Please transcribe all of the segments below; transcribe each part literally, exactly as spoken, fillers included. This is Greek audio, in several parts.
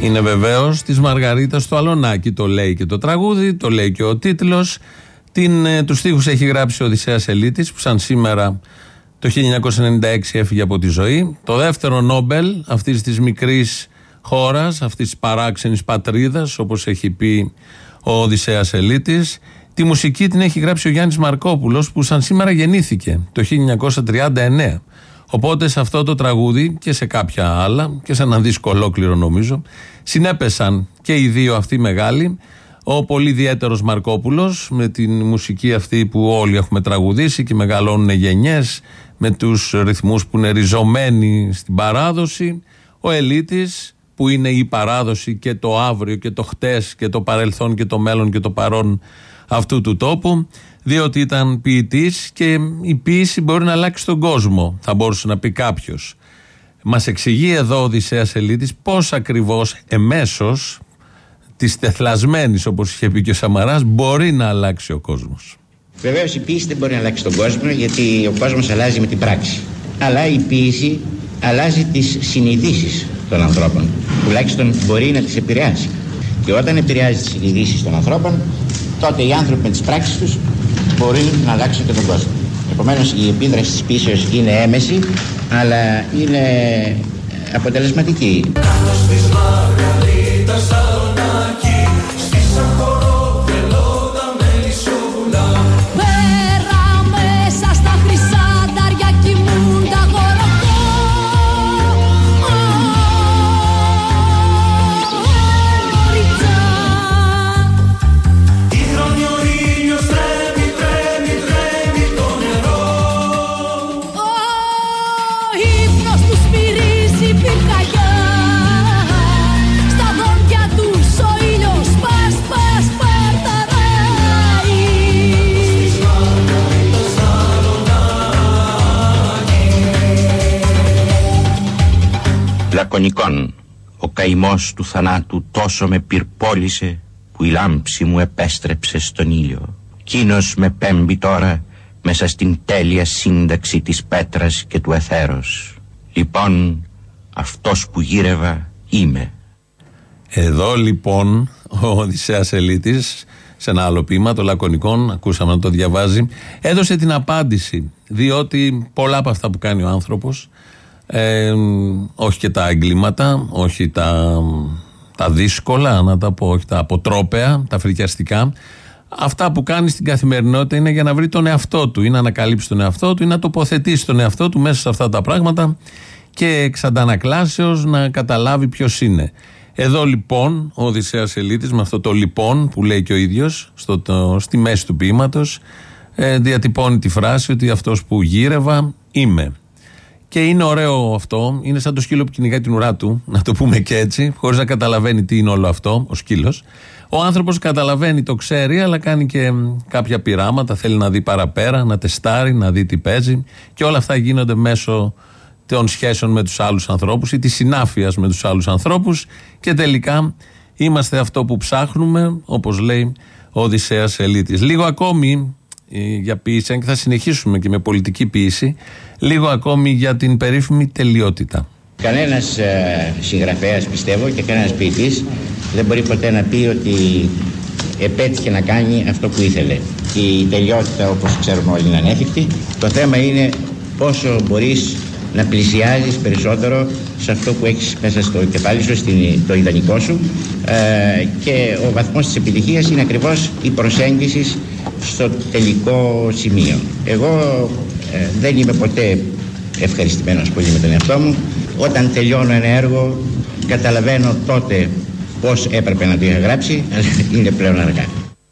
Είναι βεβαίως της Μαργαρίτας του Αλωνάκη. Το λέει και το τραγούδι, το λέει και ο τίτλος. Την, ε, τους στίχους έχει γράψει ο Οδυσσέας Ελίτης, που σαν σήμερα το χίλια εννιακόσια ενενήντα έξι έφυγε από τη ζωή. Το δεύτερο Νόμπελ αυτής της μικρής χώρας, αυτής της παράξενης πατρίδας, όπως έχει πει ο Οδυσσέας Ελίτης. Τη μουσική την έχει γράψει ο Γιάννης Μαρκόπουλος, που σαν σήμερα γεννήθηκε το χίλια εννιακόσια τριάντα εννέα. Οπότε σε αυτό το τραγούδι και σε κάποια άλλα, και σε έναν δίσκο ολόκληρο νομίζω, συνέπεσαν και οι δύο αυτοί μεγάλοι. Ο πολύ ιδιαίτερος Μαρκόπουλος, με την μουσική αυτή που όλοι έχουμε τραγουδήσει και μεγαλώνουν γενιές, με τους ρυθμούς που είναι ριζωμένοι στην παράδοση. Ο Ελίτης, που είναι η παράδοση και το αύριο και το χτες και το παρελθόν και το μέλλον και το παρόν αυτού του τόπου, διότι ήταν ποιητής και η ποίηση μπορεί να αλλάξει τον κόσμο, θα μπορούσε να πει κάποιος. Μας εξηγεί εδώ ο Οδυσσέας Ελίτης πώς ακριβώς εμέσως της τεθλασμένης, όπως είχε πει και ο Σαμαράς, μπορεί να αλλάξει ο κόσμος. Βεβαίως η ποίηση δεν μπορεί να αλλάξει τον κόσμο, γιατί ο κόσμος αλλάζει με την πράξη. Αλλά η ποίηση αλλάζει τις συνειδήσεις των ανθρώπων, τουλάχιστον μπορεί να τις επηρεάσει. Και όταν επηρεάζει τις συνειδήσεις των ανθρώπων, τότε οι άνθρωποι με τις πράξεις τους μπορεί να αλλάξουν και τον κόσμο. Επομένως η επίδραση της ποίησης είναι έμεση, αλλά είναι αποτελεσματική. Λακωνικόν, ο καημός του θανάτου τόσο με πυρπόλησε που η λάμψη μου επέστρεψε στον ήλιο. Κείνος με πέμπει τώρα μέσα στην τέλεια σύνταξη της πέτρας και του αιθέρος. Λοιπόν, αυτός που γύρευα είμαι. Εδώ λοιπόν ο Οδυσσέας Ελίτης, σε ένα άλλο ποίημα, το Λακωνικόν, ακούσαμε να το διαβάζει, έδωσε την απάντηση, διότι πολλά από αυτά που κάνει ο άνθρωπος, Ε, όχι και τα εγκλήματα, όχι τα, τα δύσκολα, να τα πω, όχι τα αποτρόπαια, τα φρικιαστικά. Αυτά που κάνει στην καθημερινότητα είναι για να βρει τον εαυτό του, ή να ανακαλύψει τον εαυτό του, ή να τοποθετήσει τον εαυτό του μέσα σε αυτά τα πράγματα και εξ αντανακλάσεως να καταλάβει ποιος είναι. Εδώ λοιπόν ο Οδυσσέας Ελίτης, με αυτό το λοιπόν που λέει και ο ίδιος στο, το, στη μέση του ποίηματος, ε, διατυπώνει τη φράση ότι αυτός που γύρευα είμαι. Και είναι ωραίο αυτό, είναι σαν το σκύλο που κυνηγάει την ουρά του, να το πούμε και έτσι, χωρίς να καταλαβαίνει τι είναι όλο αυτό, ο σκύλος. Ο άνθρωπος καταλαβαίνει, το ξέρει, αλλά κάνει και κάποια πειράματα, θέλει να δει παραπέρα, να τεστάρει, να δει τι παίζει, και όλα αυτά γίνονται μέσω των σχέσεων με τους άλλους ανθρώπους ή της συνάφειας με τους άλλους ανθρώπους, και τελικά είμαστε αυτό που ψάχνουμε, όπως λέει ο Οδυσσέας Ελίτης. Λίγο ακόμη για ποίηση, και θα συνεχίσουμε και με πολιτική ποίηση, λίγο ακόμη για την περίφημη τελειότητα. Κανένας ε, συγγραφέας, πιστεύω, και κανένας ποιητής δεν μπορεί ποτέ να πει ότι επέτυχε να κάνει αυτό που ήθελε. Η τελειότητα, όπως ξέρουμε όλοι, είναι ανέφικτη. Το θέμα είναι πόσο μπορείς να πλησιάζεις περισσότερο σε αυτό που έχεις μέσα στο κεφάλι σου, στην, το ιδανικό σου, ε, και ο βαθμός της επιτυχίας είναι ακριβώς η προσέγγιση στο τελικό σημείο. Εγώ ε, δεν είμαι ποτέ ευχαριστημένος πολύ με τον εαυτό μου. Όταν τελειώνω ένα έργο, καταλαβαίνω τότε πώς έπρεπε να το είχα γράψει, αλλά είναι πλέον αργά.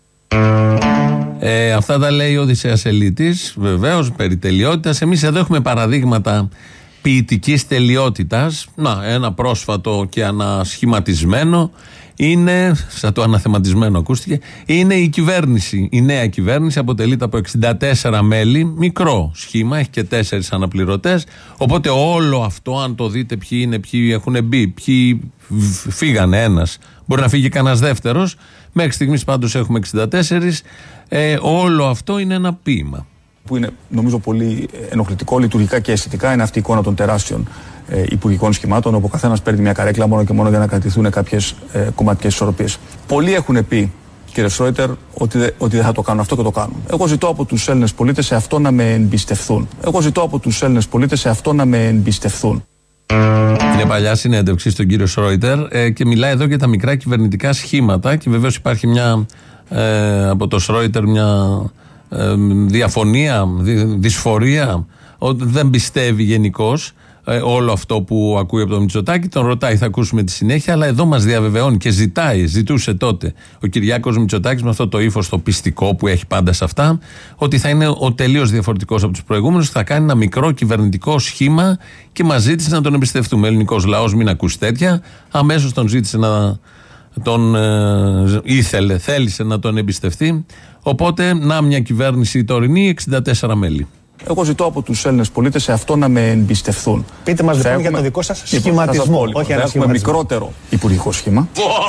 Ε, αυτά τα λέει ο Οδυσσέας Ελίτης, βεβαίως, περί τελειότητας. Εμείς εδώ έχουμε παραδείγματα ποιητικής τελειότητας. Να, ένα πρόσφατο και ανασχηματισμένο είναι, σαν το αναθεματισμένο ακούστηκε, είναι η κυβέρνηση. Η νέα κυβέρνηση αποτελείται από εξήντα τέσσερα μέλη, μικρό σχήμα, έχει και τέσσερις αναπληρωτές. Οπότε όλο αυτό, αν το δείτε ποιοι είναι, ποιοι έχουν μπει, ποιοι φύγανε, ένας, μπορεί να φύγει κανένας δεύτερος. Μέχρι στιγμής πάντως έχουμε εξήντα τέσσερα. Ε, όλο αυτό είναι ένα ποίημα. Που είναι νομίζω πολύ ενοχλητικό λειτουργικά και αισθητικά, είναι αυτή η εικόνα των τεράστιων ε, υπουργικών σχημάτων, όπου ο καθένας παίρνει μια καρέκλα μόνο και μόνο για να κρατηθούν κάποιες ε, κομματικές ισορροπίες. Πολλοί έχουν πει, κύριε Σρόιτερ, ότι, δε, ότι δεν θα το κάνουν αυτό και το κάνουν. Εγώ ζητώ από τους Έλληνες πολίτες σε αυτό να με εμπιστευθούν. Εγώ ζητώ από τους Έλληνες πολίτες σε αυτό να με εμπιστευθούν. Είναι παλιά συνέντευξη στον κύριο Σρόιτερ ε, και μιλάει εδώ για τα μικρά κυβερνητικά σχήματα και βεβαίως υπάρχει μια ε, από το Σρόιτερ μια ε, διαφωνία, δι, δυσφορία, ότι δεν πιστεύει γενικώς ε, όλο αυτό που ακούει από τον Μητσοτάκη. Τον ρωτάει, θα ακούσουμε τη συνέχεια, αλλά εδώ μας διαβεβαιώνει και ζητάει, ζητούσε τότε ο Κυριάκος Μητσοτάκης με αυτό το ύφος το πιστικό που έχει πάντα σε αυτά, ότι θα είναι ο τελείως διαφορετικός από τους προηγούμενους, θα κάνει ένα μικρό κυβερνητικό σχήμα και μας ζήτησε να τον εμπιστευτούμε. Ελληνικός λαός μην ακούσει τέτοια, αμέσως τον ζήτησε να τον ε, ήθελε, θέλησε να τον εμπιστευτεί. Οπότε να μια κυβέρνηση τωρινή, εξήντα τέσσερα μέλη. Εγώ ζητώ από τους Έλληνες πολίτες σε αυτό να με εμπιστευθούν. Πείτε μας λοιπόν για το δικό σας σχηματισμό. Λοιπόν, όχι θα έχουμε μικρότερο υπουργικό σχήμα.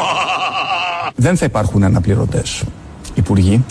Δεν θα υπάρχουν αναπληρωτές υπουργοί.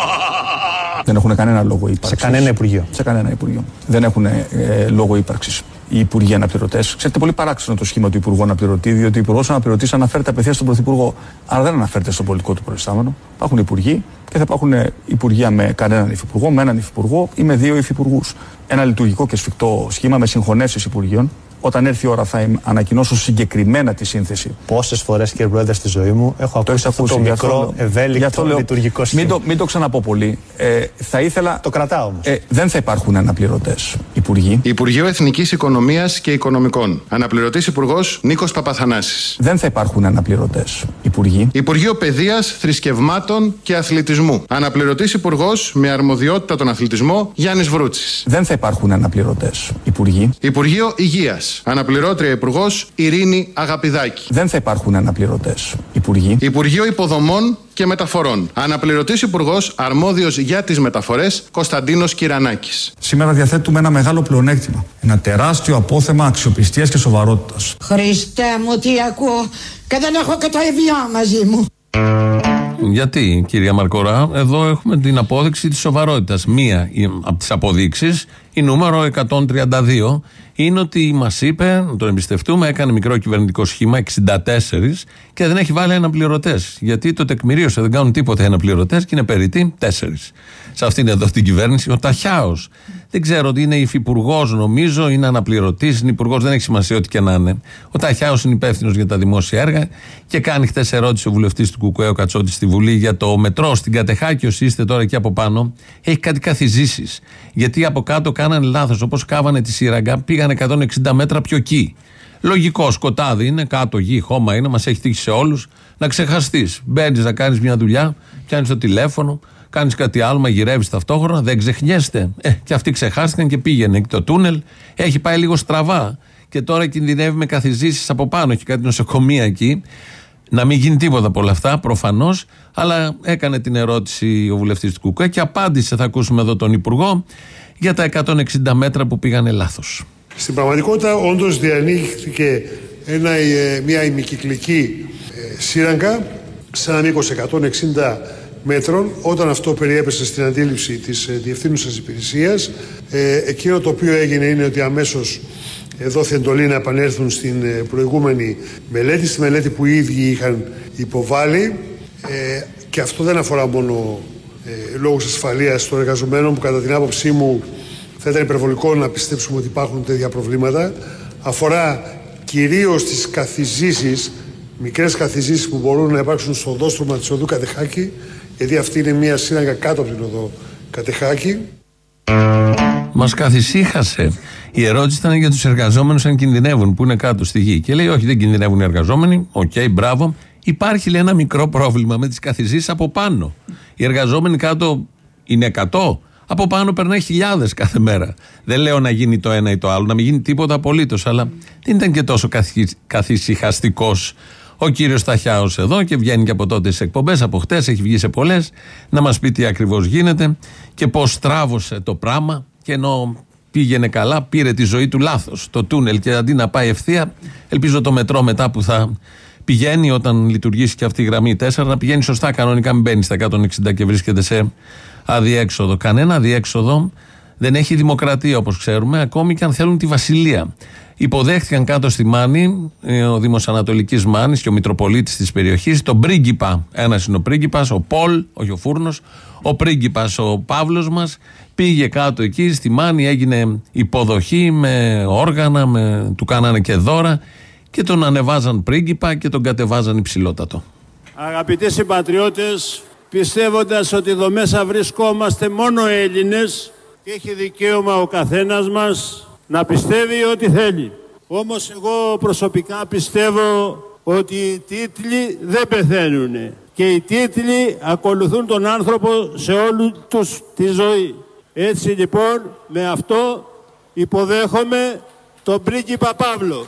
Δεν έχουν κανένα λόγο ύπαρξης. Σε κανένα υπουργείο. Σε κανένα υπουργείο. Δεν έχουν ε, λόγο ύπαρξης οι υπουργοί αναπληρωτές. Ξέρετε, πολύ παράξενο το σχήμα του υπουργού αναπληρωτή, διότι ο υπουργός αναπληρωτής αναφέρεται απευθείας στον πρωθυπουργό, αλλά δεν αναφέρεται στον πολιτικό του προϊστάμενο. Υπάρχουν υπουργοί και θα υπάρχουν υπουργεία με κανέναν υφυπουργό, με έναν υφυπουργό ή με δύο υφυπουργούς. Ένα λειτουργικό και σφιχτό σχήμα με συγχωνεύσεις υπουργείων. Όταν έρθει η ώρα θα ανακοινώσω συγκεκριμένα τη σύνθεση. Πόσες φορές, κύριε Πρόεδρε, στη ζωή μου έχω ακούσει αυτό το μικρό, ευέλικτο, λειτουργικό σχήμα. Μην το, μην το ξαναπώ πολύ. Ε, θα ήθελα... Το κρατάω όμως. Ε, δεν θα υπάρχουν αναπληρωτές υπουργοί. Υπουργείο Εθνικής Οικονομίας και Οικονομικών. Αναπληρωτής Υπουργός Νίκος Παπαθανάσης. Δεν θα υπάρχουν αναπληρωτές υπουργοί. Υπουργείο Παιδείας, Θρησκευμάτων και Αθλητισμού. Αναπληρωτής Υπουργός με αρμοδιότητα τον αθλητισμό Γιάννης Βρούτσης. Δεν θα υπάρχουν αναπληρωτές υπουργοί. Υπουργείο Υγείας. Αναπληρώτρια Υπουργός Ειρήνη Αγαπηδάκη. Δεν θα υπάρχουν αναπληρωτές υπουργοί. Υπουργείο Υποδομών και Μεταφορών. Αναπληρωτής Υπουργός αρμόδιος για τις μεταφορές Κωνσταντίνος Κυρανάκης. Σήμερα διαθέτουμε ένα μεγάλο πλεονέκτημα. Ένα τεράστιο απόθεμα αξιοπιστίας και σοβαρότητας. Χριστέ μου, τι ακούω και δεν έχω και το Εβιάν μαζί μου. Γιατί, κυρία Μαρκορά, εδώ έχουμε την απόδειξη της σοβαρότητας. Μία από τις αποδείξεις, η νούμερο εκατόν τριάντα δύο, είναι ότι μας είπε να τον εμπιστευτούμε, έκανε μικρό κυβερνητικό σχήμα, εξήντα τέσσερα, και δεν έχει βάλει αναπληρωτές. Γιατί το τεκμηρίωσε, δεν κάνουν τίποτα οι αναπληρωτές και είναι περιττή τέσσερις. Σε αυτήν εδώ την κυβέρνηση, ο Ταχιάος. Δεν ξέρω ότι είναι υφυπουργός, νομίζω, είναι αναπληρωτής, είναι υπουργός, δεν έχει σημασία ό,τι και να είναι. Ο Ταχιάος είναι υπεύθυνος για τα δημόσια έργα και κάνει χτες ερώτηση ο βουλευτής του Κουκουέ, ο Κατσότης, στη Βουλή για το μετρό στην Κατεχάκη. Όσοι είστε τώρα εκεί από πάνω, έχει κάτι καθιζήσεις. Γιατί από κάτω κάνανε λάθος. Όπως κάβανε τη σύραγγα, πήγαν εκατόν εξήντα μέτρα πιο εκεί. Λογικό, σκοτάδι είναι, κάτω γη, χώμα είναι, μας έχει τύχει σε όλους. Να ξεχαστείς. Μπαίνεις να κάνεις μια δουλειά, πιάνεις το τηλέφωνο, κάνεις κάτι άλλο, μαγειρεύεις ταυτόχρονα, δεν ξεχνιέστε. Ε, και αυτοί ξεχάστηκαν και πήγαινε. Και το τούνελ έχει πάει λίγο στραβά. Και τώρα κινδυνεύει με καθιζήσεις από πάνω. Έχει κάτι νοσοκομεία εκεί. Να μην γίνει τίποτα από όλα αυτά, προφανώς. Αλλά έκανε την ερώτηση ο βουλευτής του Κουκουέ και απάντησε. Θα ακούσουμε εδώ τον Υπουργό για τα εκατόν εξήντα μέτρα που πήγανε λάθος. Στην πραγματικότητα, όντως διανοίχθηκε ένα, μια ημικυκλική σύραγγα σε ένα μήκος εκατόν εξήντα μέτρων. Όταν αυτό περιέπεσε στην αντίληψη της διευθύνουσας υπηρεσίας, ε, εκείνο το οποίο έγινε είναι ότι αμέσως δόθη εντολή να επανέλθουν στην προηγούμενη μελέτη, στη μελέτη που οι ίδιοι είχαν υποβάλει, ε, και αυτό δεν αφορά μόνο ε, λόγους ασφαλείας των εργαζομένων, που κατά την άποψή μου θα ήταν υπερβολικό να πιστέψουμε ότι υπάρχουν τέτοια προβλήματα. Αφορά κυρίως τις καθιζήσεις, μικρές καθιζήσεις που μπορούν να υπάρξουν στο οδόστρωμα της οδού Κατεχάκη, γιατί αυτή είναι μια σύραγγα κάτω από την οδό Κατεχάκη. Μας καθησύχασε. Η ερώτηση ήταν για τους εργαζόμενους αν κινδυνεύουν, που είναι κάτω στη γη. Και λέει: όχι, δεν κινδυνεύουν οι εργαζόμενοι. Οκ, okay, μπράβο. Υπάρχει, λέει, ένα μικρό πρόβλημα με τις καθιζήσεις από πάνω. Οι εργαζόμενοι κάτω είναι εκατό. Από πάνω περνάει χιλιάδες κάθε μέρα. Δεν λέω να γίνει το ένα ή το άλλο, να μην γίνει τίποτα απολύτως, αλλά δεν ήταν και τόσο καθησυχαστικός ο κύριος Ταχιάος εδώ και βγαίνει και από τότε στις εκπομπές, από χτες έχει βγει σε πολλές, να μας πει τι ακριβώς γίνεται και πώς στράβωσε το πράγμα. Και ενώ πήγαινε καλά, πήρε τη ζωή του λάθος. Το τούνελ, και αντί να πάει ευθεία, ελπίζω το μετρό μετά που θα πηγαίνει, όταν λειτουργήσει και αυτή η γραμμή τέσσερα, να πηγαίνει σωστά κανονικά, μην μπαίνει στα εκατόν εξήντα και βρίσκεται σε αδιέξοδο. Κανένα αδιέξοδο Δεν έχει δημοκρατία όπως ξέρουμε, ακόμη και αν θέλουν τη βασιλεία. Υποδέχτηκαν κάτω στη Μάνη, ο Δήμος Ανατολικής Μάνης και ο Μητροπολίτης της περιοχής, τον πρίγκιπα. Ένας είναι ο πρίγκιπας, ο Πολ, όχι ο Φούρνος. Ο πρίγκιπας, ο Παύλος μας, πήγε κάτω εκεί στη Μάνη, έγινε υποδοχή με όργανα, με, του κάνανε και δώρα και τον ανεβάζαν πρίγκιπα και τον κατεβάζαν υψηλότατο. Αγαπητοί συμπατριώτες, πιστεύοντας ότι εδώ μέσα βρισκόμαστε μόνο Έλληνες και έχει δικαίωμα ο καθένας μας να πιστεύει ό,τι θέλει. Όμως εγώ προσωπικά πιστεύω ότι οι τίτλοι δεν πεθαίνουν και οι τίτλοι ακολουθούν τον άνθρωπο σε όλη τους τη ζωή. Έτσι λοιπόν με αυτό υποδέχομαι τον πρίγκιπα Παύλο.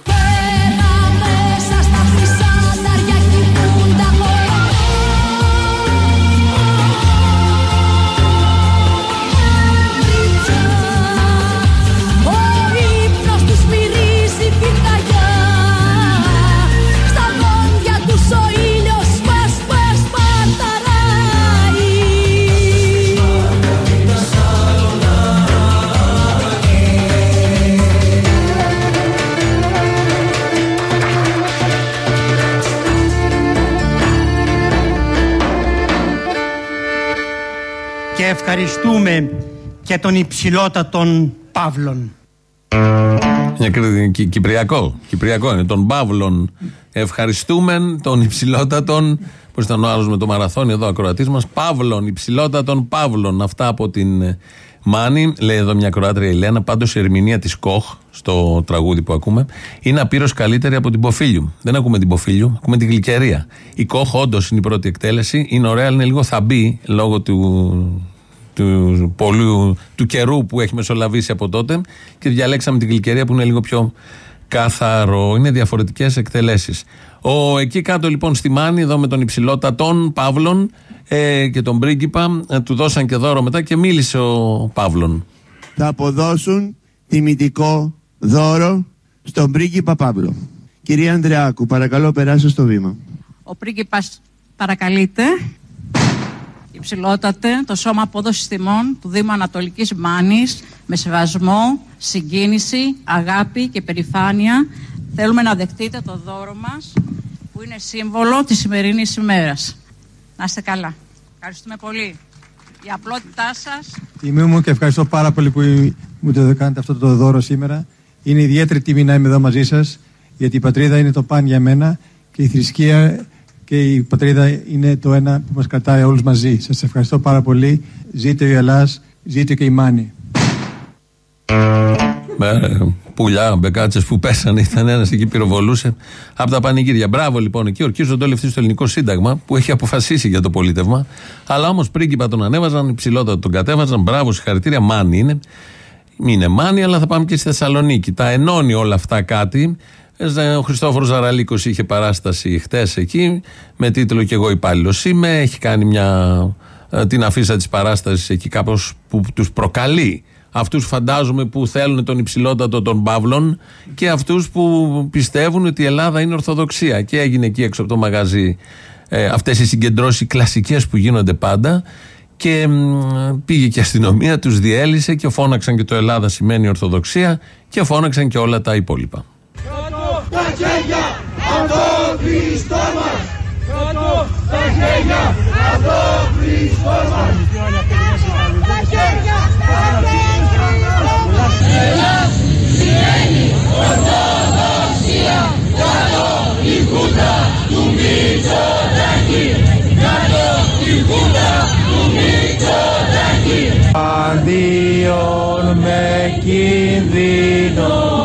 Και ευχαριστούμε και τον υψηλότατον Παύλον. Κι, Κυπριακό, Κυπριακό είναι, τον Παύλον. Ευχαριστούμε τον υψηλότατον. Πώς ήταν ο άλλος με το μαραθώνι εδώ, ακροατής μας. Παύλον, υψηλότατον Παύλον. Αυτά από την Μάνη. Λέει εδώ μια ακροάτρια η Λένα. Πάντως η ερμηνεία της Κοχ στο τραγούδι που ακούμε είναι απείρως καλύτερη από την Ποφίλιου. Δεν ακούμε την Ποφίλιου, ακούμε την Γλυκερία. Η Κοχ όντως είναι η πρώτη εκτέλεση. Είναι ωραία, είναι λίγο θαμπή λόγω του. Του, πολλού, του καιρού που έχει μεσολαβήσει από τότε και διαλέξαμε την Γλυκερία που είναι λίγο πιο καθαρό. Είναι διαφορετικές εκτελέσεις. Ο, εκεί κάτω λοιπόν στη Μάνη, εδώ με τον υψηλότατον Παύλον ε, και τον πρίγκιπα, ε, του δώσαν και δώρο μετά και μίλησε ο Παύλον. Θα αποδώσουν τιμητικό δώρο στον πρίγκιπα Παύλο. Κυρία Ανδρεάκου, παρακαλώ περάστε στο βήμα. Ο πρίγκιπας παρακαλείται. Υψηλότατε, το Σώμα Απόδοσης Τιμών του Δήμου Ανατολικής Μάνης, με σεβασμό, συγκίνηση, αγάπη και περηφάνεια, θέλουμε να δεχτείτε το δώρο μας, που είναι σύμβολο της σημερινής ημέρας. Να είστε καλά. Ευχαριστούμε πολύ. Η απλότητά σας. Τιμή μου και ευχαριστώ πάρα πολύ που μου το κάνετε αυτό το δώρο σήμερα. Είναι ιδιαίτερη τιμή να είμαι εδώ μαζί σας, γιατί η πατρίδα είναι το παν για μένα και η θρησκεία και η πατρίδα είναι το ένα που μας κρατάει όλους μαζί. Σας ευχαριστώ πάρα πολύ. Ζήτω η Ελλάς, ζήτω και η Μάνη. Με πουλιά, μπεκάτσες που πέσανε, ήταν ένας εκεί πυροβολούσε από τα πανηγύρια. Μπράβο λοιπόν, εκεί ορκίζονται όλοι αυτοί στο ελληνικό σύνταγμα που έχει αποφασίσει για το πολίτευμα. Αλλά όμως πρίγκιπα τον ανέβαζαν, υψηλότατα τον κατέβαζαν. Μπράβο, συγχαρητήρια. Μάνη είναι. Είναι Μάνη, αλλά θα πάμε και στη Θεσσαλονίκη. Τα ενώνει όλα αυτά κάτι. Ο Χριστόφορος Ζαραλίκος είχε παράσταση χτες εκεί με τίτλο «Κι εγώ υπάλληλος είμαι». Έχει κάνει μια, την αφίσα της παράστασης εκεί κάπως που τους προκαλεί αυτούς, φαντάζομαι, που θέλουν τον υψηλότατο των Παύλων και αυτούς που πιστεύουν ότι η Ελλάδα είναι Ορθοδοξία. Και έγινε εκεί έξω από το μαγαζί ε, αυτές οι συγκεντρώσεις κλασικές που γίνονται πάντα και μ, πήγε και η αστυνομία, τους διέλυσε και φώναξαν και το Ελλάδα σημαίνει Ορθοδοξία και φώναξαν και όλα τα υπόλοιπα. Τα χέρια από το Χριστό μας! Κάτω τα χέρια από το Χριστό μας! Τα χέρια από το Χριστό μας! Ελλάς σημαίνει Ορθοδοξία! Κάτω η Χούντα του Μητσοτάκη! Κάτω η Χούντα του Μητσοτάκη! Αντίον με κίνδυνο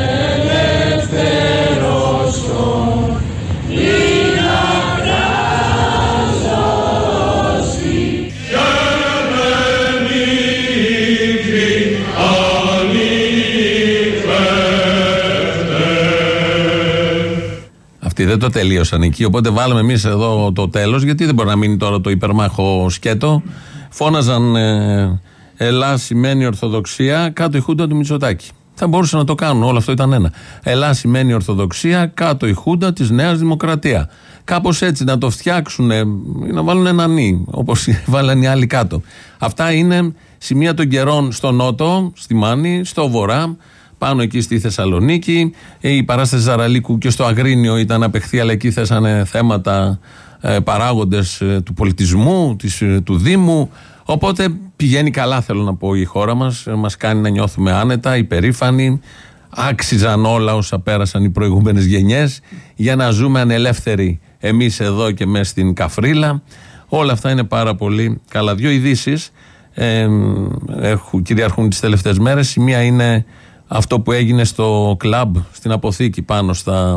δεν το τελείωσαν εκεί, οπότε βάλαμε εμείς εδώ το τέλος, γιατί δεν μπορεί να μείνει τώρα το υπερμάχο σκέτο. Φώναζαν ε, Ελλάς σημαίνει Ορθοδοξία, κάτω η Χούντα του Μητσοτάκη. Θα μπορούσαν να το κάνουν, όλο αυτό ήταν ένα. Ελλάς σημαίνει Ορθοδοξία, κάτω η Χούντα της Νέας Δημοκρατία. Κάπως έτσι να το φτιάξουν, να βάλουν ένα νι, όπως βάλαν οι άλλοι κάτω. Αυτά είναι σημεία των καιρών στο νότο, στη Μάνη, στο βορρά, πάνω εκεί στη Θεσσαλονίκη. Η παράσταση Ζαραλίκου και στο Αγρίνιο ήταν απεχθή, αλλά εκεί θέσανε θέματα, ε, παράγοντες ε, του πολιτισμού, της, ε, του Δήμου. Οπότε πηγαίνει καλά, θέλω να πω, η χώρα μας. Ε, μας κάνει να νιώθουμε άνετα, υπερήφανοι. Άξιζαν όλα όσα πέρασαν οι προηγούμενες γενιές για να ζούμε ανελεύθεροι εμείς εδώ και μέσα στην Καφρίλα. Όλα αυτά είναι πάρα πολύ καλά. Δύο ειδήσεις ε, έχουν, κυριαρχούν τις τελευταίες μέρες. Η μία είναι αυτό που έγινε στο κλαμπ, στην Αποθήκη, πάνω στα,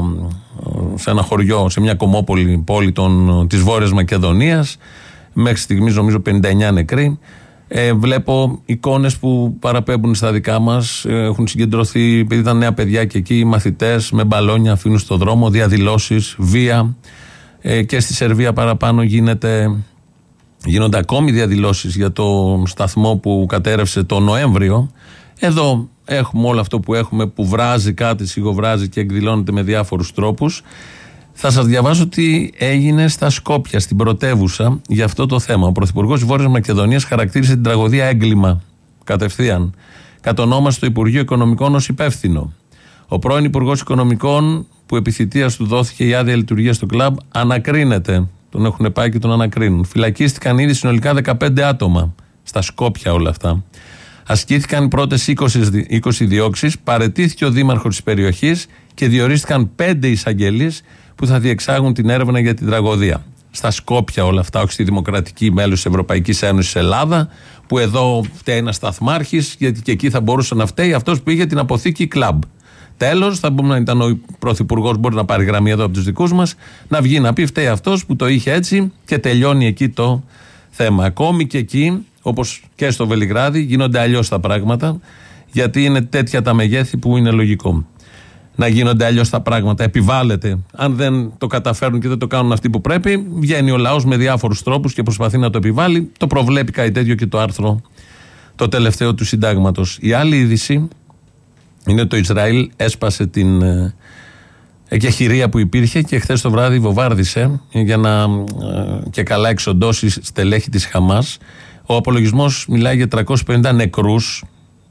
σε ένα χωριό, σε μια κομμόπολη πόλη των, της Βόρειας Μακεδονίας. Μέχρι στιγμής νομίζω πενήντα εννιά νεκροί. Ε, βλέπω εικόνες που παραπέμπουν στα δικά μας. Ε, έχουν συγκεντρωθεί, επειδή ήταν νέα παιδιά και εκεί, οι μαθητές με μπαλόνια αφήνουν στο δρόμο, διαδηλώσεις, βία. Ε, και στη Σερβία παραπάνω γίνεται, γίνονται ακόμη διαδηλώσεις για το σταθμό που κατέρευσε το Νοέμβριο. Εδώ έχουμε όλο αυτό που έχουμε, που βράζει κάτι, σιγοβράζει και εκδηλώνεται με διάφορους τρόπους. Θα σας διαβάσω τι έγινε στα Σκόπια, στην πρωτεύουσα, για αυτό το θέμα. Ο Πρωθυπουργός της Βόρειας Μακεδονίας χαρακτήρισε την τραγωδία έγκλημα κατευθείαν. Κατονόμασε το Υπουργείο Οικονομικών ως υπεύθυνο. Ο πρώην Υπουργός Οικονομικών, που επί θητείας του δόθηκε η άδεια λειτουργία στο κλαμπ, ανακρίνεται. Τον έχουν πάει και τον ανακρίνουν. Φυλακίστηκαν ήδη συνολικά δεκαπέντε άτομα. Στα Σκόπια όλα αυτά. Ασκήθηκαν οι πρώτες είκοσι διώξεις, παραιτήθηκε ο δήμαρχος της περιοχής και διορίστηκαν πέντε εισαγγελείς που θα διεξάγουν την έρευνα για την τραγωδία. Στα Σκόπια όλα αυτά, όχι στη δημοκρατική μέλος της Ευρωπαϊκής Ένωσης Ελλάδα, που εδώ φταίει ένας σταθμάρχης, γιατί και εκεί θα μπορούσε να φταίει αυτός που είχε την αποθήκη κλαμπ. Τέλος, θα πούμε να ήταν ο πρωθυπουργός, μπορεί να πάρει γραμμή εδώ από τους δικούς μας, να βγει να πει φταίει αυτός που το είχε έτσι και τελειώνει εκεί το θέμα. Ακόμη και εκεί, όπως και στο Βελιγράδι, γίνονται αλλιώς τα πράγματα, γιατί είναι τέτοια τα μεγέθη που είναι λογικό να γίνονται αλλιώς τα πράγματα. Επιβάλλεται. Αν δεν το καταφέρουν και δεν το κάνουν αυτοί που πρέπει, βγαίνει ο λαός με διάφορους τρόπους και προσπαθεί να το επιβάλλει. Το προβλέπει κάτι τέτοιο και το άρθρο το τελευταίο του συντάγματος. Η άλλη είδηση είναι το Ισραήλ έσπασε την ε, εκεχηρία που υπήρχε και χθες το βράδυ βομβάρδισε για να ε, και καλά εξοντώσει στελέχη της Χαμάς. Ο απολογισμός μιλάει για τριακόσιους πενήντα νεκρούς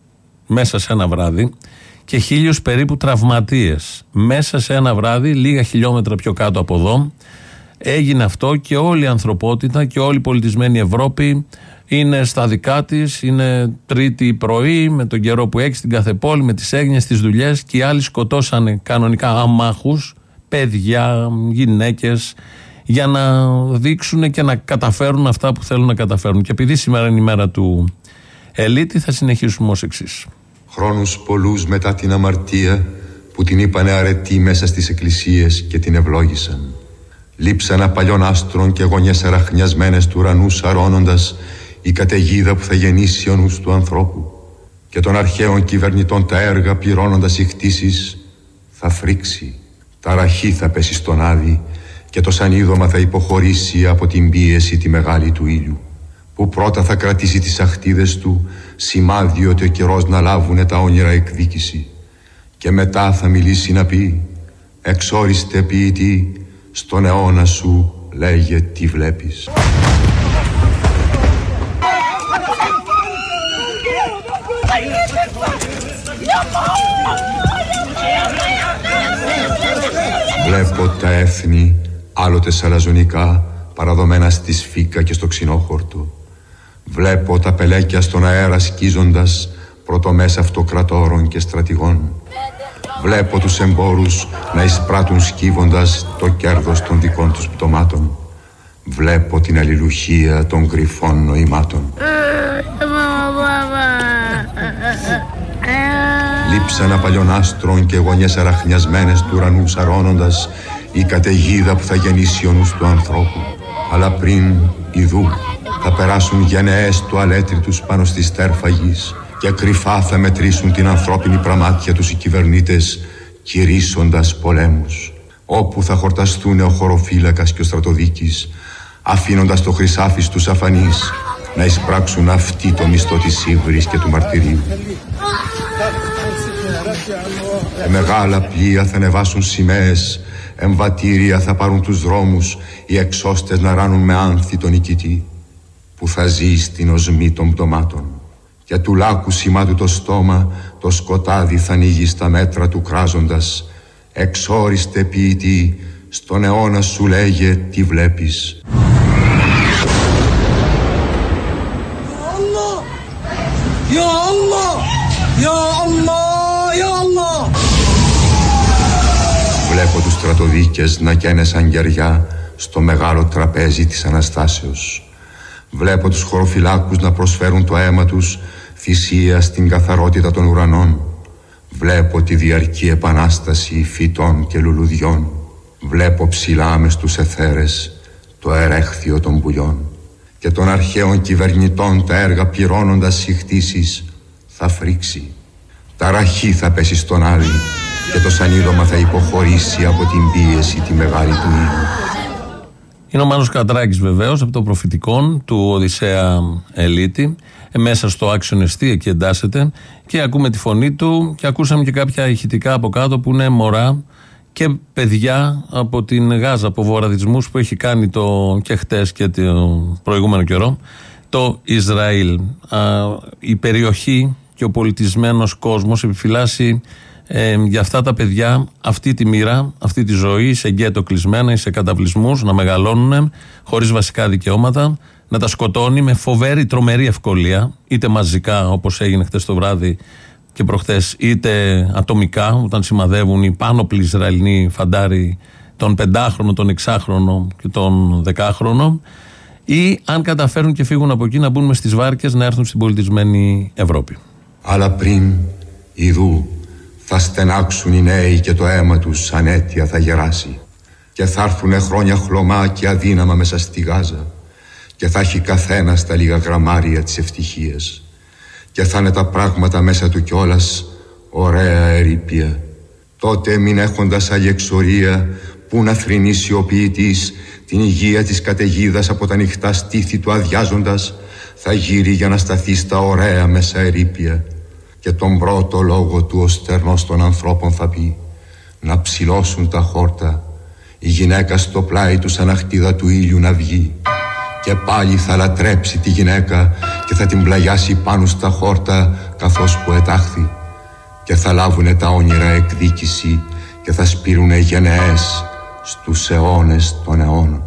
μέσα σε ένα βράδυ και χίλιους περίπου τραυματίες μέσα σε ένα βράδυ, λίγα χιλιόμετρα πιο κάτω από εδώ. Έγινε αυτό και όλη η ανθρωπότητα και όλη η πολιτισμένη Ευρώπη είναι στα δικά της. Είναι Τρίτη πρωί με τον καιρό που έχει στην κάθε πόλη, με τις έγνοιες, τις δουλειές, και οι άλλοι σκοτώσανε κανονικά αμάχους, παιδιά, γυναίκες, για να δείξουν και να καταφέρουν αυτά που θέλουν να καταφέρουν. Και επειδή σήμερα είναι η μέρα του Ελίτη, θα συνεχίσουμε ως εξής. Χρόνους πολλούς μετά την αμαρτία που την είπανε αρετή μέσα στις εκκλησίες και την ευλόγησαν. Λείψανα παλιών άστρων και γωνιές αραχνιασμένες του ουρανού σαρώνοντας η καταιγίδα που θα γεννήσει ο νους του ανθρώπου, και των αρχαίων κυβερνητών τα έργα πληρώνοντας οι χτίσεις θα φρίξει. Τα ραχή θα πέσει στον άδει και το σανίδωμα θα υποχωρήσει από την πίεση τη μεγάλη του ήλιου, που πρώτα θα κρατήσει τις αχτίδες του, σημάδι ότι ο καιρός να λάβουνε τα όνειρα εκδίκηση, και μετά θα μιλήσει να πει: εξόριστε ποιητή, στον αιώνα σου λέγε τι βλέπεις. Βλέπω τα έθνη άλλοτε σαλαζονικά παραδομένα στη σφίκα και στο ξινόχορτο. Βλέπω τα πελέκια στον αέρα σκίζοντας πρωτομές αυτοκρατόρων και στρατηγών. Βλέπω τους εμπόρους να εισπράττουν σκύβοντας το κέρδος των δικών τους πτωμάτων. Βλέπω την αλληλουχία των κρυφών νοημάτων. Λείψανα παλιών άστρων και γωνιές αραχνιασμένες του ουρανού σαρώνοντας η καταιγίδα που θα γεννήσει ο νους του ανθρώπου. Αλλά πριν, ιδού, θα περάσουν γενναίες τουαλέτρι τους πάνω στη στέρφα γης και κρυφά θα μετρήσουν την ανθρώπινη πραμάτια τους οι κυβερνήτες, κηρύσσοντας πολέμους. Όπου θα χορταστούν ο χωροφύλακας και ο στρατοδίκης, αφήνοντας το χρυσάφι στους αφανείς να εισπράξουν αυτοί το μισθό της ύβρης και του μαρτυρίου. Και μεγάλα πλοία θα ανεβάσουν σημαίες, εμβατήρια θα πάρουν τους δρόμους, οι εξώστες να ράνουν με άνθη τον νικητή, που θα ζει στην οσμή των πτωμάτων. και του λάκου σημάτου το στόμα το σκοτάδι θα ανοίγει στα μέτρα του κράζοντας. Εξόριστε ποιητή, στον αιώνα σου λέγε τι βλέπεις. Ya Allah! Ya Allah! Ya Allah! Βλέπω τους στρατοδίκες να καίνε σαν γεριά στο μεγάλο τραπέζι της Αναστάσεως. Βλέπω τους χωροφυλάκους να προσφέρουν το αίμα τους θυσία στην καθαρότητα των ουρανών. Βλέπω τη διαρκή επανάσταση φυτών και λουλουδιών. Βλέπω ψηλά μες στους αιθέρες το ερέχθιο των πουλιών. Και των αρχαίων κυβερνητών τα έργα πληρώνοντας συχτήσεις θα φρίξει. Τα ραχή θα πέσει στον Άλη και το σανίδωμα θα υποχωρήσει από την πίεση τη μεγάλη του ήλιου. Είναι ο Μάνος Κατράκης βεβαίως από το προφητικόν του Οδυσσέα Ελίτη. Ε, μέσα στο άξιον εστί εκεί εντάσσεται και ακούμε τη φωνή του και ακούσαμε και κάποια ηχητικά από κάτω που είναι μωρά και παιδιά από την Γάζα, από βομβαρδισμούς που έχει κάνει το και χτες και το προηγούμενο καιρό το Ισραήλ. Α, η περιοχή και ο πολιτισμένος κόσμος επιφυλάσσει ε, για αυτά τα παιδιά αυτή τη μοίρα, αυτή τη ζωή σε γκέτο κλεισμένα ή σε καταβλισμούς να μεγαλώνουν χωρίς βασικά δικαιώματα, να τα σκοτώνει με φοβερή τρομερή ευκολία, είτε μαζικά όπως έγινε χτες το βράδυ και προχθές, είτε ατομικά όταν σημαδεύουν οι πάνωπλοι Ισραηλινοί φαντάροι τον πεντάχρονο, τον εξάχρονο και τον δεκάχρονο, ή αν καταφέρουν και φύγουν από εκεί να μπουν μες στις βάρκες να έρθουν στην πολιτισμένη Ευρώπη. Αλλά πριν, ιδού, θα στενάξουν οι νέοι και το αίμα τους σαν αίτια θα γεράσει και θα έρθουνε χρόνια χλωμά και αδύναμα μέσα στη Γάζα και θα έχει καθένα τα λίγα γραμμάρια της ευτυχίας και θα είναι τα πράγματα μέσα του κιόλας ωραία ερείπια. Τότε μην έχοντας άλλη εξορία που να θρηνήσει ο ποιητής την υγεία της καταιγίδας από τα νυχτά στήθη του αδειάζοντας, θα γύρει για να σταθεί στα ωραία μέσα ερείπια και τον πρώτο λόγο του ο στερνός των ανθρώπων θα πει να ψηλώσουν τα χόρτα, η γυναίκα στο πλάι του σαν αχτίδα του ήλιου να βγει και πάλι θα λατρέψει τη γυναίκα και θα την πλαγιάσει πάνω στα χόρτα καθώς που ετάχθη και θα λάβουνε τα όνειρα εκδίκηση και θα σπείρουνε γενναίες στους αιώνες των αιώνων.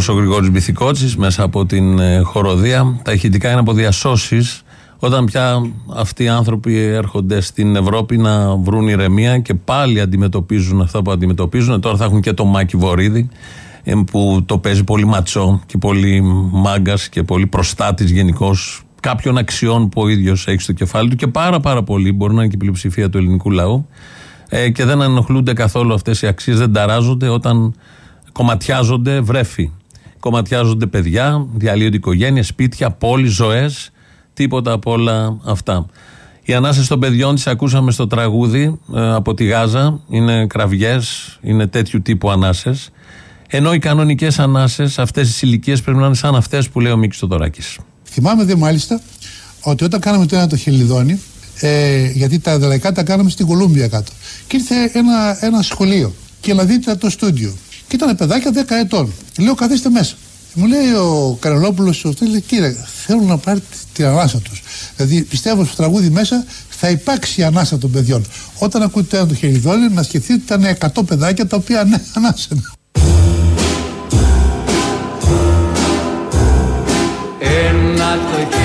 αυτός ο Γρηγόρης Μπιθικότσης μέσα από την χοροδία. Τα ηχητικά είναι από διασώσεις. Όταν πια αυτοί οι άνθρωποι έρχονται στην Ευρώπη να βρουν ηρεμία και πάλι αντιμετωπίζουν αυτά που αντιμετωπίζουν. Τώρα θα έχουν και το Μάκη Βορίδη, που το παίζει πολύ ματσό και πολύ μάγκας και πολύ προστάτης γενικώς κάποιων αξιών που ο ίδιος έχει στο κεφάλι του, και πάρα πάρα πολύ, μπορεί να είναι και η πλειοψηφία του ελληνικού λαού, ε, και δεν ενοχλούνται καθόλου αυτές οι αξίες, δεν ταράζονται όταν κομματιάζονται βρέφη. Κομματιάζονται παιδιά, διαλύονται οικογένειες, σπίτια, πόλεις, ζωές, τίποτα από όλα αυτά. Οι ανάσες των παιδιών τις ακούσαμε στο τραγούδι ε, από τη Γάζα, είναι κραυγές, είναι τέτοιου τύπου ανάσες. Ενώ οι κανονικές ανάσες, αυτές τις ηλικίες πρέπει να είναι σαν αυτές που λέει ο Μίκης Θοδωράκης. Θυμάμαι δε μάλιστα ότι όταν κάναμε το ένα το Χελιδόνι, ε, γιατί τα δελαϊκά τα κάναμε στην Κολούμπια κάτω, και ήρθε ένα, ένα σχολείο και να δείτε το στούντιο. Και ήταν παιδάκια δέκα ετών. Λέω, καθίστε μέσα. Μου λέει ο Καρελόπουλος, λέει, κύριε, θέλουν να πάρει την ανάσα τους. Δηλαδή πιστεύω στο τραγούδι μέσα θα υπάρξει η ανάσα των παιδιών. Όταν ακούτε ένα το Χελιδόνι, να σκεφτείτε ότι ήταν εκατό παιδάκια τα οποία ναι, ανάσαν. Ένα το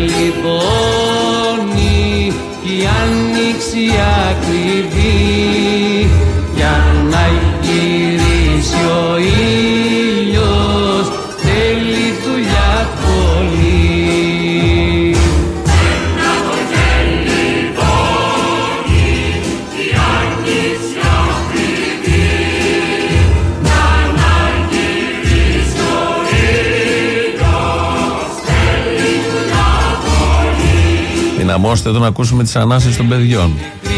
χελιδόνι κι η άνοιξη ακριβή, για να γυρίσει ο ήλιος θέλει δουλειά πολύ. Ένα το χελιδόνι κι η άνοιξη ακριβή, για να γυρίσει ο ήλιος. Δυναμώστε εδώ να ακούσουμε τις ανάσες των παιδιών.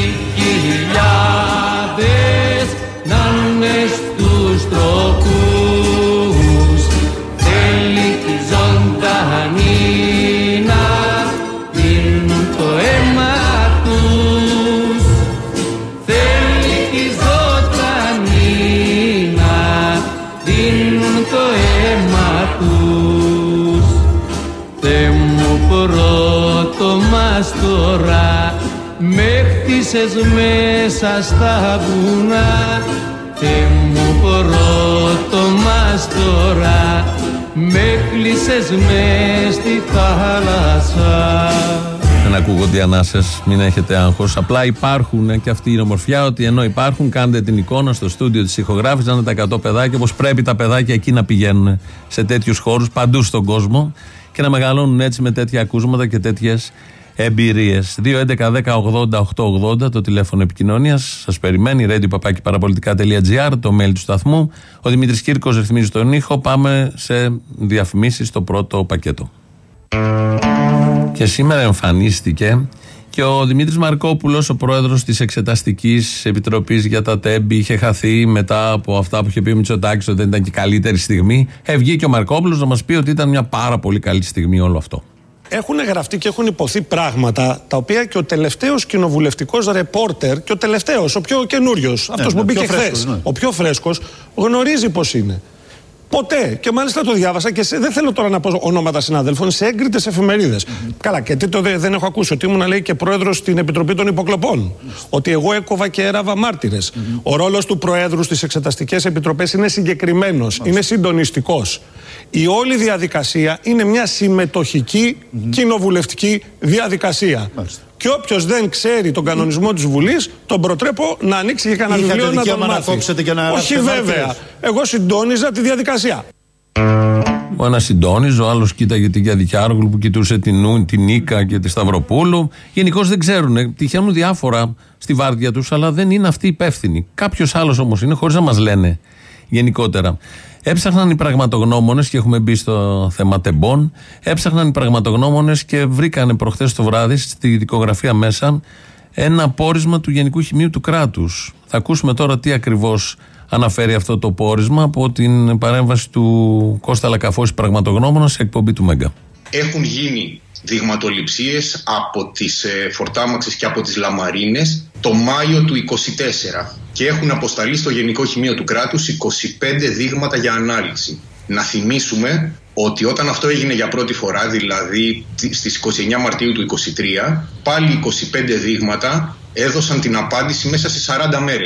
Χιλιάδες να είναι στους τροχούς, θέλει τη ζωντανή να δίνουν το αίμα τους, θέλει τη ζωντανή να δίνουν το αίμα τους. Θε μου πρώτο μας τώρα με χτίσες μέσα στα βουνά, Θε μου πρώτο μας τώρα με κλείσες μες στη θάλασσα. Δεν ακούγονται οι ανάσες, μην έχετε άγχος. Απλά υπάρχουν και αυτή η ομορφιά ότι ενώ υπάρχουν, κάντε την εικόνα στο στούντιο της ηχογράφησης, να είναι τα εκατό παιδάκια, όπως πρέπει τα παιδάκια εκεί να πηγαίνουν σε τέτοιους χώρους παντού στον κόσμο και να μεγαλώνουν έτσι με τέτοια ακούσματα και τέτοιες εμπειρίες. δύο έντεκα δέκα ογδόντα οκτώ ογδόντα το τηλέφωνο επικοινωνίας. Σας περιμένει. radio παπάκι παραπολιτικά τελεία τζι άρ, το mail του σταθμού. Ο Δημήτρης Κύρκος ρυθμίζει τον ήχο. Πάμε σε διαφημίσεις στο πρώτο πακέτο. Και σήμερα εμφανίστηκε και ο Δημήτρης Μαρκόπουλος, ο πρόεδρος της Εξεταστικής Επιτροπής για τα τέμπη. Είχε χαθεί μετά από αυτά που είχε πει ο Μητσοτάκης ότι δεν ήταν και καλύτερη στιγμή. Βγήκε και ο Μαρκόπουλος να μας πει ότι ήταν μια πάρα πολύ καλή στιγμή όλο αυτό. Έχουν γραφτεί και έχουν υποθεί πράγματα τα οποία και ο τελευταίος κοινοβουλευτικός ρεπόρτερ, και ο τελευταίος, ο πιο καινούριος, αυτός ναι, που μπήκε χθες, ναι. ο πιο φρέσκος, γνωρίζει πώς είναι. Ποτέ, και μάλιστα το διάβασα και σε, δεν θέλω τώρα να πω ονόματα συναδέλφων, σε έγκριτες εφημερίδες. Mm-hmm. Καλά, και τι το δε, δεν έχω ακούσει, ότι ήμουν, λέει, και πρόεδρος στην Επιτροπή των Υποκλοπών. Mm-hmm. Ότι εγώ έκοβα και έραβα μάρτυρες. Mm-hmm. Ο ρόλος του Προέδρου στις Εξεταστικές Επιτροπές είναι συγκεκριμένος, mm-hmm. είναι συντονιστικός. Η όλη διαδικασία είναι μια συμμετοχική mm-hmm. κοινοβουλευτική διαδικασία. Μάλιστα. Και όποιος δεν ξέρει τον κανονισμό της Βουλής, τον προτρέπω να ανοίξει και κανένα βιβλίο να τον μάθει. Και να Όχι βέβαια. Εγώ συντόνιζα τη διαδικασία. Ο ένας συντόνιζε, ο άλλος κοίταγε την Γιάννη Διάρογλου που κοιτούσε την, την Νίκα και τη Σταυροπούλου. Γενικώς δεν ξέρουν. Τυχαίνουν διάφορα στη βάρδια τους, αλλά δεν είναι αυτοί υπεύθυνοι. Κάποιος άλλος όμως είναι, χωρίς να μας λένε γενικότερα. Έψαχναν οι πραγματογνώμονες, και έχουμε μπει στο θέμα τεμπών, έψαχναν οι πραγματογνώμονες και βρήκανε προχθές το βράδυ στη δικογραφία μέσα ένα πόρισμα του Γενικού Χημείου του κράτους. Θα ακούσουμε τώρα τι ακριβώς αναφέρει αυτό το πόρισμα από την παρέμβαση του Κώστα Λακαφώση, πραγματογνώμονα, σε εκπομπή του Μέγκα. Έχουν γίνει δειγματοληψίες από τις ε, φορτάμαξες και από τις λαμαρίνες το Μάιο του είκοσι τέσσερα και έχουν αποσταλεί στο Γενικό Χημείο του κράτους είκοσι πέντε δείγματα για ανάλυση. Να θυμίσουμε ότι όταν αυτό έγινε για πρώτη φορά, δηλαδή στις είκοσι εννέα Μαρτίου του είκοσι τρία, πάλι είκοσι πέντε δείγματα έδωσαν την απάντηση μέσα σε σαράντα μέρες.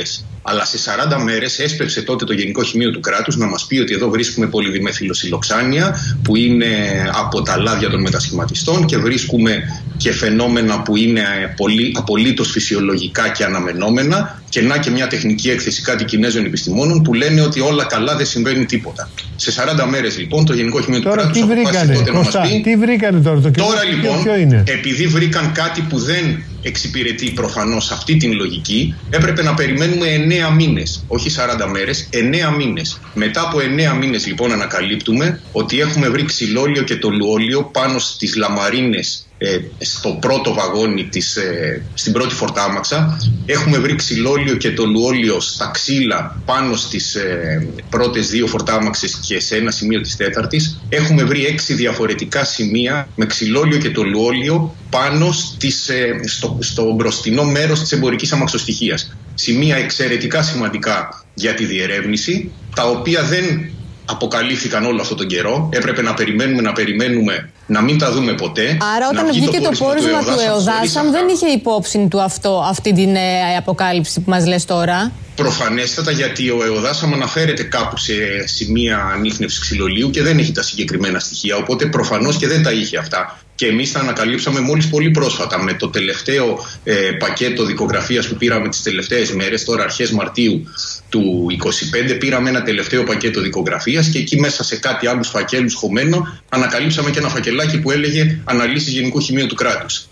Αλλά σε σαράντα μέρες έσπευσε τότε το Γενικό Χημείο του κράτους να μας πει ότι εδώ βρίσκουμε πολυδιμεθυλοσιλοξάνια που είναι από τα λάδια των μετασχηματιστών και βρίσκουμε και φαινόμενα που είναι πολύ, απολύτως φυσιολογικά και αναμενόμενα, και να και μια τεχνική έκθεση κάτι Κινέζων επιστημόνων που λένε ότι όλα καλά, δεν συμβαίνει τίποτα. Σε σαράντα μέρες λοιπόν το Γενικό Χημείο του κράτους αποφάσισε τότε να μας πει. Τι βρήκανε τώρα, το τώρα λοιπόν, ποιο είναι? Επειδή βρήκαν κάτι που δεν εξυπηρετεί προφανώς αυτή την λογική, έπρεπε να περιμένουμε εννέα μήνες, όχι σαράντα μέρες, εννέα μήνες. Μετά από εννέα μήνες λοιπόν ανακαλύπτουμε ότι έχουμε βρει ξυλόλιο και τολουόλιο πάνω στις λαμαρίνες, ε, στο πρώτο βαγόνι της, ε, στην πρώτη φορτάμαξα. Έχουμε βρει ξυλόλιο και τολουόλιο στα ξύλα πάνω στις ε, πρώτες δύο φορτάμαξες και σε ένα σημείο της τέταρτης. Έχουμε βρει έξι διαφορετικά σημεία με ξυλόλιο και τολουόλιο πάνω στις, ε, στο, στο μπροστινό μέρος της εμπορικής αμαξοστοιχείας. Σημεία εξαιρετικά σημαντικά για τη διερεύνηση, τα οποία δεν αποκαλύφθηκαν όλο αυτόν τον καιρό. Έπρεπε να περιμένουμε, να περιμένουμε, να μην τα δούμε ποτέ. Άρα όταν βγήκε το πόρισμα του ΕΟΔΑΣΑΜ δεν είχε υπόψη του αυτό, αυτή την ε, αποκάλυψη που μας λες τώρα. Προφανέστατα, γιατί ο ΕΟΔΑΣΑΜ αναφέρεται κάπου σε σημεία ανίχνευσης ξυλολίου και δεν έχει τα συγκεκριμένα στοιχεία, οπότε προφανώς και δεν τα είχε αυτά. Και εμείς τα ανακαλύψαμε μόλις πολύ πρόσφατα με το τελευταίο ε, πακέτο δικογραφίας που πήραμε τις τελευταίες μέρες, τώρα αρχές Μαρτίου του είκοσι πέντε, πήραμε ένα τελευταίο πακέτο δικογραφίας και εκεί μέσα σε κάτι άλλους φακέλους χωμένο ανακαλύψαμε και ένα φακελάκι που έλεγε αναλύσεις Γενικού Χημείου του κράτους.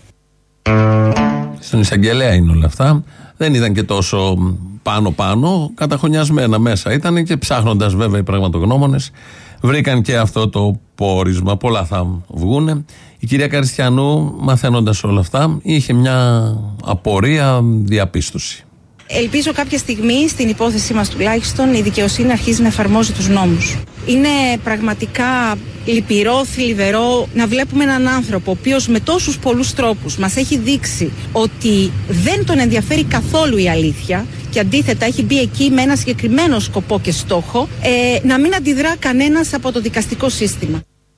Στον εισαγγελέα είναι όλα αυτά. Δεν ήταν και τόσο πάνω-πάνω, καταχωνιασμένα μέσα ήταν και ψάχνοντας βέβαια οι πραγματογνώμονες βρήκαν και αυτό το πόρισμα. Πολλά θα βγούνε. Η κυρία Καριστιανού, μαθαίνοντας όλα αυτά, είχε μια απορία διαπίστωση. Ελπίζω κάποια στιγμή στην υπόθεσή μας τουλάχιστον η δικαιοσύνη αρχίζει να εφαρμόζει τους νόμους. Είναι πραγματικά λυπηρό, θλιβερό να βλέπουμε έναν άνθρωπο ο οποίος με τόσους πολλούς τρόπους μας έχει δείξει ότι δεν τον ενδιαφέρει καθόλου η αλήθεια και αντίθετα έχει μπει εκεί με ένα συγκεκριμένο σκοπό και στόχο, ε, να μην αντιδρά κανένας από το δικαστικό σύστημα.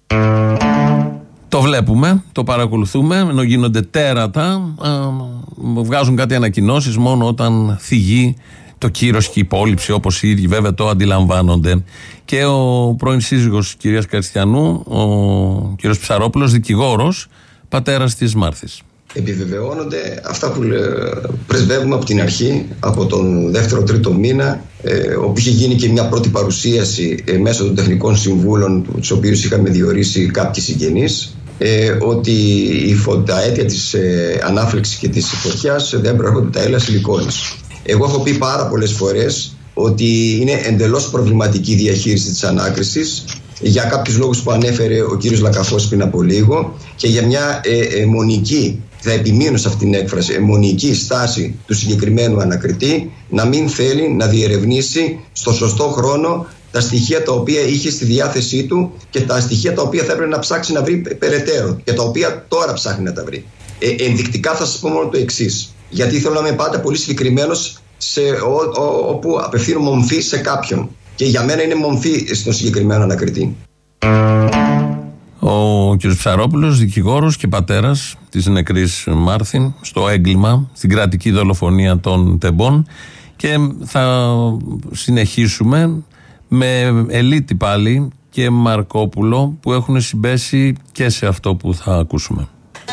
Το βλέπουμε, το παρακολουθούμε, ενώ γίνονται τέρατα, α, βγάζουν κάτι ανακοινώσεις μόνο όταν θυγεί το κύρος και η υπόλοιψη, όπως οι ίδιοι βέβαια το αντιλαμβάνονται. Και ο πρώην σύζυγος της κυρίας Καριστιανού, ο κύριος Ψαρόπουλος, δικηγόρος, πατέρας της Μάρθης. Επιβεβαιώνονται αυτά που πρεσβεύουμε από την αρχή, από τον δεύτερο-τρίτο μήνα, όπου είχε γίνει και μια πρώτη παρουσίαση μέσω των τεχνικών συμβούλων, τους οποίους είχαμε διορίσει κάποιοι συγγενείς, ότι τα αίτια της ανάφλεξης και της φωτιάς δεν προέρχονται τα έλαια σιλικόνης. Εγώ έχω πει πάρα πολλές φορές ότι είναι εντελώς προβληματική η διαχείριση της ανάκρισης για κάποιους λόγους που ανέφερε ο κύριος Λακαφός πριν από λίγο και για μια ε, ε, μονική, θα επιμείνω σε αυτήν την έκφραση, ε, μονική στάση του συγκεκριμένου ανακριτή να μην θέλει να διερευνήσει στο σωστό χρόνο τα στοιχεία τα οποία είχε στη διάθεσή του και τα στοιχεία τα οποία θα έπρεπε να ψάξει να βρει περαιτέρω και τα οποία τώρα ψάχνει να τα βρει. Ε, ενδεικτικά θα σας πω μόνο το εξής, γιατί θέλω να είμαι πάντα πολύ συγκεκριμένος σε, ο, ο, όπου απευθύνω μομφή σε κάποιον. Και για μένα είναι μομφή στον συγκεκριμένο ανακριτή. Ο κ. Ψαρόπουλος, δικηγόρος και πατέρας της νεκρής Μάρθη, στο έγκλημα, στην κρατική δολοφονία των Τεμπών. Και θα συνεχίσουμε με Ελίτη πάλι και Μαρκόπουλο που έχουν συμπέσει και σε αυτό που θα ακούσουμε.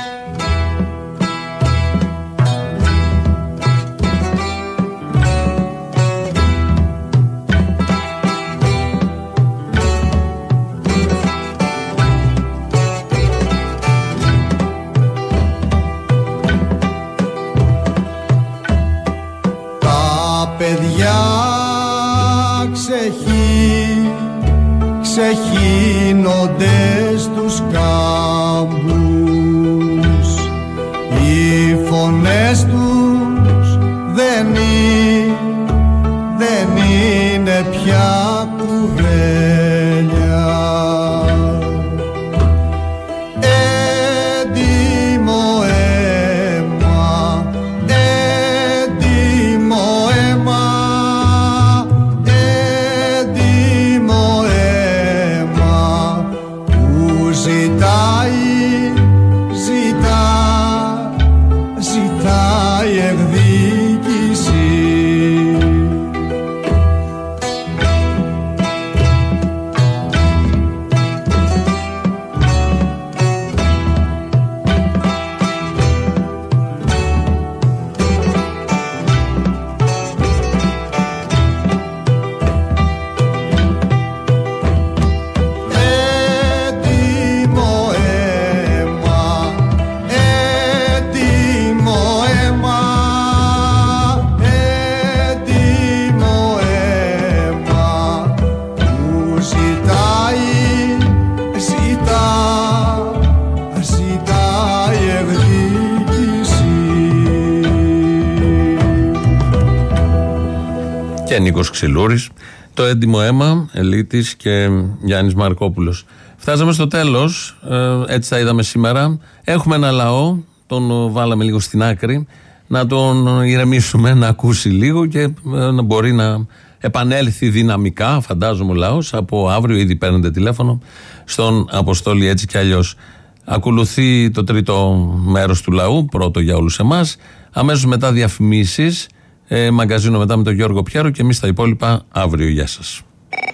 Ξεχύνονται στους κάμπους, οι φωνές τους δεν είναι, δεν είναι πια κουβέλια. Έντιμο αίμα, έντιμο αίμα, έντιμο αίμα που ζητάει, ζητά, ζητάει Νίκος Ξυλούρης. Το έντιμο αίμα, Ελίτης και Γιάννης Μαρκόπουλος. Φτάσαμε στο τέλος, ε, έτσι τα είδαμε σήμερα. Έχουμε ένα λαό, τον βάλαμε λίγο στην άκρη, να τον ηρεμήσουμε, να ακούσει λίγο και ε, να μπορεί να επανέλθει δυναμικά, φαντάζομαι ο λαός, από αύριο ήδη παίρνετε τηλέφωνο, στον Αποστόλη έτσι κι αλλιώς. Ακολουθεί το τρίτο μέρος του λαού, πρώτο για όλους εμάς, αμέσως μετά διαφημίσεις, ε, μαγκαζίνο μετά με τον Γιώργο Πιέρο και εμείς τα υπόλοιπα αύριο. Γεια σας.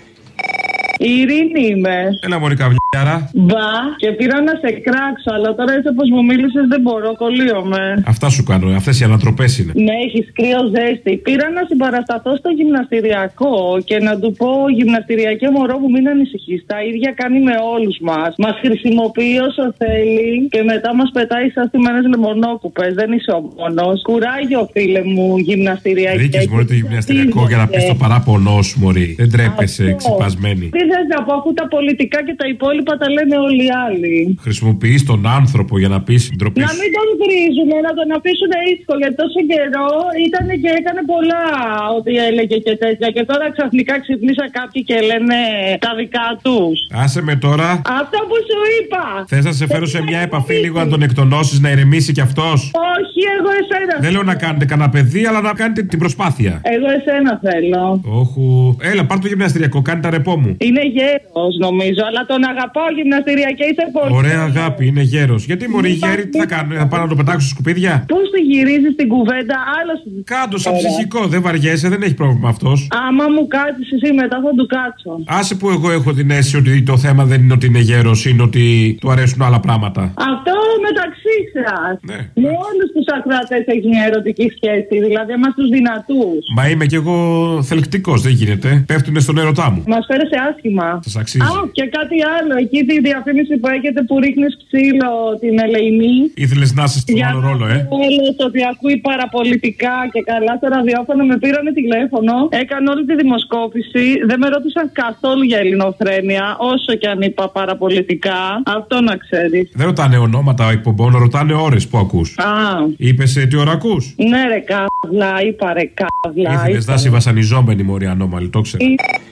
Η Ειρήνη είμαι. Έλα μωρή καβλιάρα. Μπα, και πήρα να σε κράξω, αλλά τώρα έτσι όπως μου μίλησες δεν μπορώ, κολλείομαι. Αυτά σου κάνω, αυτές οι ανατροπές είναι. Ναι, έχεις κρύο ζέστη. Πήρα να συμπαρασταθώ στο γυμναστηριακό και να του πω, γυμναστηριακέ μωρό μου, μην ανησυχείς. Τα ίδια κάνει με όλους μας. Μας χρησιμοποιεί όσο θέλει και μετά μας πετάει σαν στιμένες λεμονόκουπες. Δεν είσαι ο μόνος. Κουράγιο, φίλε μου, γυμναστηριακό. Βρήκες μωρή το γυμναστηριακό για να πεις το παράπονό σου, μωρή. Δεν τρέπεσαι, ξυπασμένη. Τι θες να πω, αφού τα πολιτικά και τα υπόλοιπα τα λένε όλοι οι άλλοι. Χρησιμοποιείς τον άνθρωπο για να πεις ντροπή. Να μην τον βρίζουν, να τον αφήσουν ήσυχο. Γιατί τόσο καιρό ήταν και έκανε πολλά ότι έλεγε και τέτοια. Και τώρα ξαφνικά ξυπνήσαν κάποιοι και λένε τα δικά τους. Άσε με τώρα. Αυτό που σου είπα. Θες να σε φέρω σε μια επαφή λίγο να τον εκτονώσεις, να ηρεμήσει κι αυτός. Όχι, εγώ εσένα. Δεν λέω να κάνετε κανένα παιδί, αλλά να κάνετε την προσπάθεια. Εγώ εσένα θέλω. Όχου. Έλα, πάρ' το γυμναστηριακό, κάνει τα ρεπό μου. Είναι γέρος νομίζω, αλλά τον αγαπάω γυμναστηριακέ, είσαι πολύ. Ωραία αγάπη, είναι γέρος. Γιατί μωρή γέροι τι θα κάνουν, θα πάνε να το πετάξουν σκουπίδια. Πώς τη γυρίζεις την κουβέντα, άλλο. Κάντο σαν ψυχικό, δεν βαριέσαι, δεν έχει πρόβλημα αυτός. Άμα μου κάτσεις εσύ μετά θα του κάτσω. Άσε που εγώ έχω την αίσθηση ότι το θέμα δεν είναι ότι είναι γέρος, είναι ότι του αρέσουν άλλα πράγματα. Αυτό μεταξύ σας. Ναι. Με όλους τους ακροατές έχει μια ερωτική σχέση, δηλαδή εμάς τους δυνατούς. Μα είμαι κι εγώ θελκτικός, δεν γίνεται. Πέφτουνε στον έρωτά μου. Μας φέρεσε άσχημα. Σας αξίζει. Α, και κάτι άλλο. Εκεί τη διαφήμιση που έχετε που ρίχνεις ξύλο την Ελεηνή. Ήθελες να είσαι στον άλλο ρόλο, ε. Όλος ότι ακούει παραπολιτικά και καλά στο ραδιόφωνο, με πήρανε τηλέφωνο. Έκανε όλη τη δημοσκόπηση. Δεν με ρώτησαν καθόλου για ελληνοφρένεια, όσο και αν είπα παραπολιτικά. Αυτό να ξέρεις. Δεν ρωτάνε ονόματα εκπομπών, ρωτάνε ώρες που ακούς. Α. Είπες τι ώρα ακούς. Ναι, ρε καύλα, είπα ρε καύλα. Ήθελες να είσαι βασανιζόμενη, μωρή ανώμαλη, το ξέρω.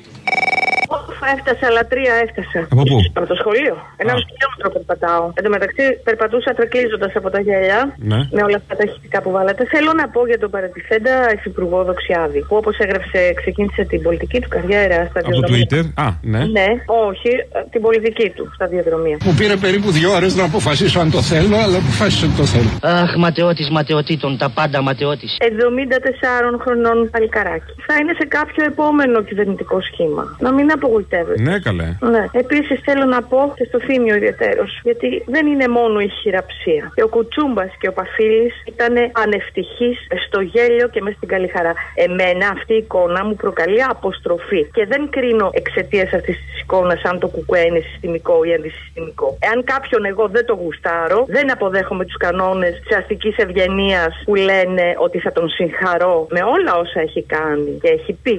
Έφτασα, αλλά τρία έφτασα. Από πού? Από το σχολείο. Ένα χιλιόμετρο περπατάω. Εν τω μεταξύ, περπατούσα τρεκλίζοντας από τα γυαλιά. Ναι. Με όλα αυτά τα ηχητικά που βάλατε. Θέλω να πω για τον παρατηθέντα υφυπουργό Δοξιάδη. Που όπως έγραψε, ξεκίνησε την πολιτική του καριέρα στα διαδρομία. Από το Twitter. Α, ναι. Ναι, όχι, την πολιτική του στα διαδρομία. Μου πήρε περίπου δύο ώρες να αποφασίσω αν το θέλω, αλλά αποφάσισα ότι το θέλω. Αχ, ματαιώτης ματαιωτήτων, τα πάντα ματαιώτης. εβδομήντα τεσσάρων χρονών παλικαράκι. Θα είναι σε κάποιο επόμενο κυβερνητικό σχήμα. Να μην απογοητεύει. Ναι, καλέ. Ναι. Επίσης θέλω να πω και στο Θήμιο ιδιαιτέρως, γιατί δεν είναι μόνο η χειραψία. Και ο Κουτσούμπας και ο Παφίλης ήταν ανευτυχείς στο γέλιο και μέσα στην καλή χαρά. Εμένα αυτή η εικόνα μου προκαλεί αποστροφή. Και δεν κρίνω εξαιτίας αυτής της εικόνας αν το κουκουέ είναι συστημικό ή αντισυστημικό. Εάν κάποιον εγώ δεν το γουστάρω, δεν αποδέχομαι τους κανόνες της αστικής ευγενίας που λένε ότι θα τον συγχαρώ με όλα όσα έχει κάνει και έχει πει.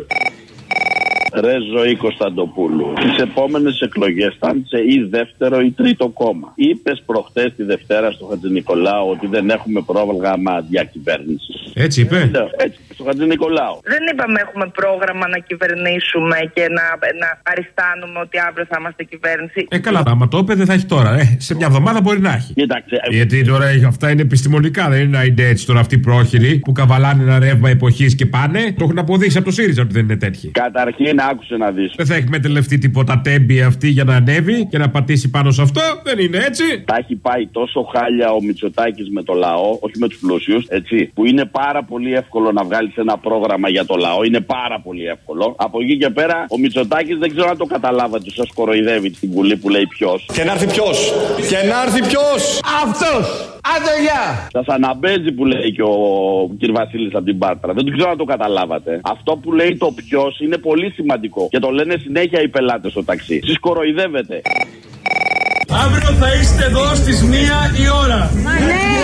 Ρε Ζωή Κωνσταντοπούλου, τις επόμενες εκλογές θα είσαι ή δεύτερο ή τρίτο κόμμα. Είπες προχτές τη Δευτέρα στο Χατζηνικολάου ότι δεν έχουμε πρόγραμμα διακυβέρνησης. Έτσι είπε. Έτσι, στο Χατζηνικολάου. Δεν είπαμε έχουμε πρόγραμμα να κυβερνήσουμε και να, να αριστάνουμε ότι αύριο θα είμαστε κυβέρνηση. Ε, καλά, άμα το είπε δεν θα έχει τώρα. Ε, σε μια εβδομάδα μπορεί να έχει. Κοίταξε. Γιατί τώρα αυτά είναι επιστημονικά, δεν είναι να είναι έτσι τώρα αυτοί οι πρόχειροι που καβαλάνε ένα ρεύμα εποχής και πάνε. Το έχουν αποδείξει από το ΣΥΡΙΖΑ ότι δεν είναι τέτοιοι. Καταρχήν άκουσε να δεις. Δεν θα εκμεταλλευτεί τίποτα τέμπη αυτή για να ανέβει και να πατήσει πάνω σε αυτό. Δεν είναι έτσι. Τα έχει πάει τόσο χάλια ο Μητσοτάκης με το λαό, όχι με τους πλούσιους, έτσι. Που είναι πάρα πολύ εύκολο να βγάλεις ένα πρόγραμμα για το λαό. Είναι πάρα πολύ εύκολο. Από εκεί και πέρα ο Μητσοτάκης δεν ξέρω αν το καταλάβατε. Σας κοροϊδεύει στην Βουλή που λέει ποιος. Και να έρθει ποιος. Και να έρθει ποιος. Αυτός. Άντε γεια. Σας αναμπέζει που λέει και ο κ. Βασίλης από την Πάτρα. Δεν το ξέρω αν το καταλάβατε. Αυτό που λέει το ποιος είναι πολύ σημαντικό. Και το λένε συνέχεια οι πελάτες στο ταξί. Σας κοροϊδεύετε. Αύριο θα είστε εδώ στις μία η ώρα. Μα ναι.